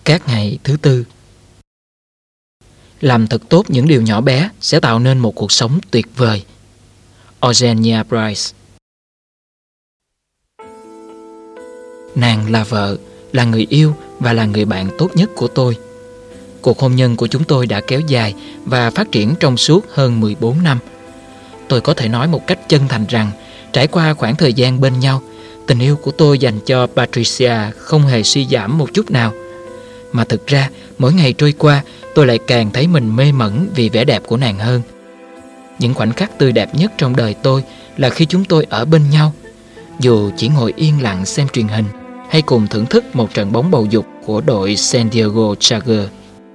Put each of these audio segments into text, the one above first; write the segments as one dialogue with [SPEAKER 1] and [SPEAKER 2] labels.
[SPEAKER 1] Các ngày thứ tư. Làm thật tốt những điều nhỏ bé sẽ tạo nên một cuộc sống tuyệt vời. Eugenia Bryce. Nàng là vợ, là người yêu và là người bạn tốt nhất của tôi. Cuộc hôn nhân của chúng tôi đã kéo dài và phát triển trong suốt hơn 14 năm. Tôi có thể nói một cách chân thành rằng, trải qua khoảng thời gian bên nhau, tình yêu của tôi dành cho Patricia không hề suy giảm một chút nào. Mà thực ra, mỗi ngày trôi qua, tôi lại càng thấy mình mê mẩn vì vẻ đẹp của nàng hơn. Những khoảnh khắc tươi đẹp nhất trong đời tôi là khi chúng tôi ở bên nhau. Dù chỉ ngồi yên lặng xem truyền hình hay cùng thưởng thức một trận bóng bầu dục của đội San Diego Chargers.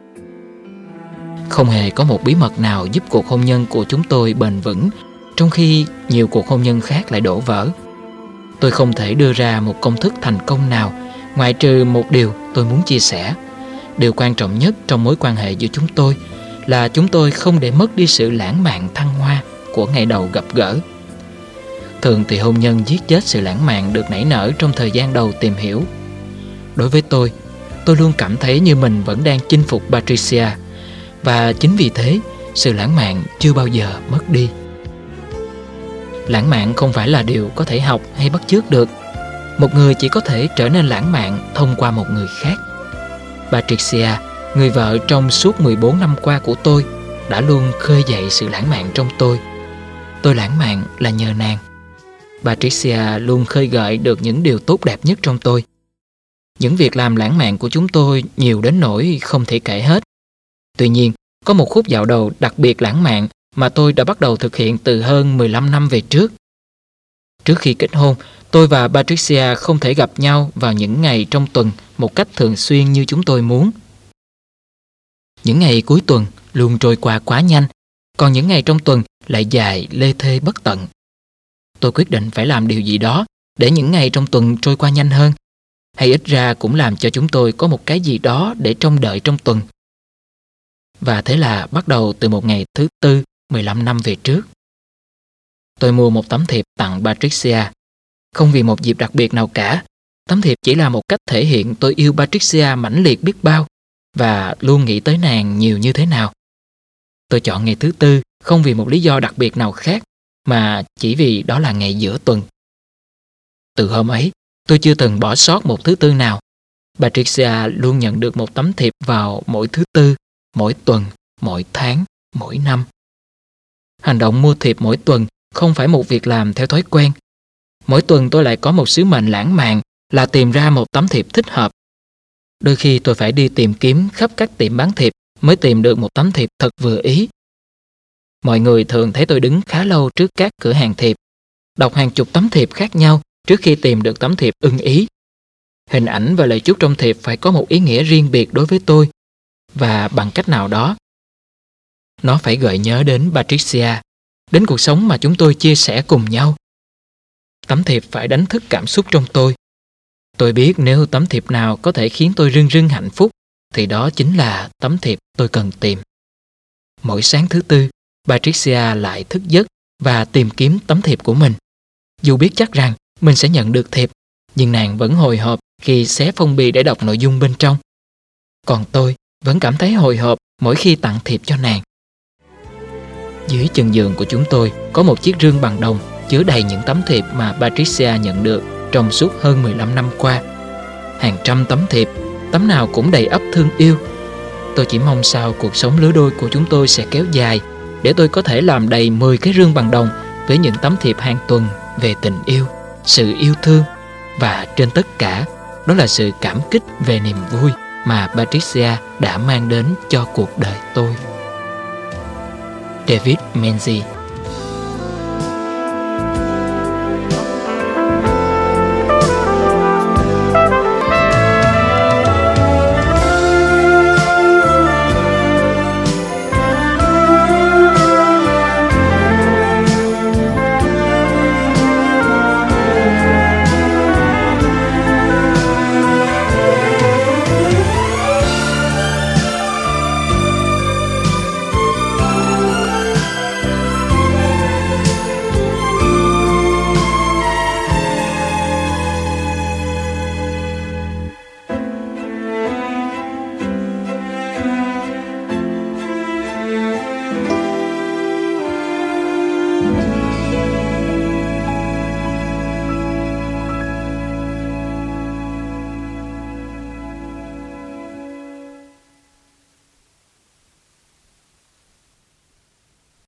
[SPEAKER 1] Không hề có một bí mật nào giúp cuộc hôn nhân của chúng tôi bền vững, trong khi nhiều cuộc hôn nhân khác lại đổ vỡ. Tôi không thể đưa ra một công thức thành công nào, ngoại trừ một điều tôi muốn chia sẻ. Điều quan trọng nhất trong mối quan hệ giữa chúng tôi là chúng tôi không để mất đi sự lãng mạn thăng hoa của ngày đầu gặp gỡ. Thường thì hôn nhân giết chết sự lãng mạn được nảy nở trong thời gian đầu tìm hiểu. Đối với tôi luôn cảm thấy như mình vẫn đang chinh phục Patricia, và chính vì thế sự lãng mạn chưa bao giờ mất đi. Lãng mạn không phải là điều có thể học hay bắt chước được. Một người chỉ có thể trở nên lãng mạn thông qua một người khác. Patricia, người vợ trong suốt 14 năm qua của tôi, đã luôn khơi dậy sự lãng mạn trong tôi. Tôi lãng mạn là nhờ nàng. Patricia luôn khơi gợi được những điều tốt đẹp nhất trong tôi. Những việc làm lãng mạn của chúng tôi nhiều đến nỗi không thể kể hết. Tuy nhiên, có một khúc dạo đầu đặc biệt lãng mạn mà tôi đã bắt đầu thực hiện từ hơn 15 năm về trước. Trước khi kết hôn, tôi và Patricia không thể gặp nhau vào những ngày trong tuần một cách thường xuyên như chúng tôi muốn. Những ngày cuối tuần luôn trôi qua quá nhanh, còn những ngày trong tuần lại dài lê thê bất tận. Tôi quyết định phải làm điều gì đó để những ngày trong tuần trôi qua nhanh hơn, hay ít ra cũng làm cho chúng tôi có một cái gì đó để trông đợi trong tuần. Và thế là bắt đầu từ một ngày thứ tư 15 năm về trước. Tôi mua một tấm thiệp tặng Patricia. Không vì một dịp đặc biệt nào cả. Tấm thiệp chỉ là một cách thể hiện tôi yêu Patricia mãnh liệt biết bao và luôn nghĩ tới nàng nhiều như thế nào. Tôi chọn ngày thứ tư không vì một lý do đặc biệt nào khác, mà chỉ vì đó là ngày giữa tuần. Từ hôm ấy, tôi chưa từng bỏ sót một thứ tư nào. Patricia luôn nhận được một tấm thiệp vào mỗi thứ tư, mỗi tuần, mỗi tháng, mỗi năm. Hành động mua thiệp mỗi tuần không phải một việc làm theo thói quen. Mỗi tuần tôi lại có một sứ mệnh lãng mạn là tìm ra một tấm thiệp thích hợp. Đôi khi tôi phải đi tìm kiếm khắp các tiệm bán thiệp mới tìm được một tấm thiệp thật vừa ý. Mọi người thường thấy tôi đứng khá lâu trước các cửa hàng thiệp, đọc hàng chục tấm thiệp khác nhau trước khi tìm được tấm thiệp ưng ý. Hình ảnh và lời chúc trong thiệp phải có một ý nghĩa riêng biệt đối với tôi, và bằng cách nào đó, nó phải gợi nhớ đến Patricia, đến cuộc sống mà chúng tôi chia sẻ cùng nhau. Tấm thiệp phải đánh thức cảm xúc trong tôi. Tôi biết nếu tấm thiệp nào có thể khiến tôi rưng rưng hạnh phúc, thì đó chính là tấm thiệp tôi cần tìm. Mỗi sáng thứ tư, Patricia lại thức giấc và tìm kiếm tấm thiệp của mình. Dù biết chắc rằng mình sẽ nhận được thiệp, nhưng nàng vẫn hồi hộp khi xé phong bì để đọc nội dung bên trong. Còn tôi vẫn cảm thấy hồi hộp mỗi khi tặng thiệp cho nàng. Dưới chân giường của chúng tôi có một chiếc rương bằng đồng chứa đầy những tấm thiệp mà Patricia nhận được trong suốt hơn 15 năm qua. Hàng trăm tấm thiệp, tấm nào cũng đầy ắp thương yêu. Tôi chỉ mong sao cuộc sống lứa đôi của chúng tôi sẽ kéo dài để tôi có thể làm đầy 10 cái rương bằng đồng với những tấm thiệp hàng tuần về tình yêu, sự yêu thương, và trên tất cả, đó là sự cảm kích về niềm vui mà Patricia đã mang đến cho cuộc đời tôi. David Menzies.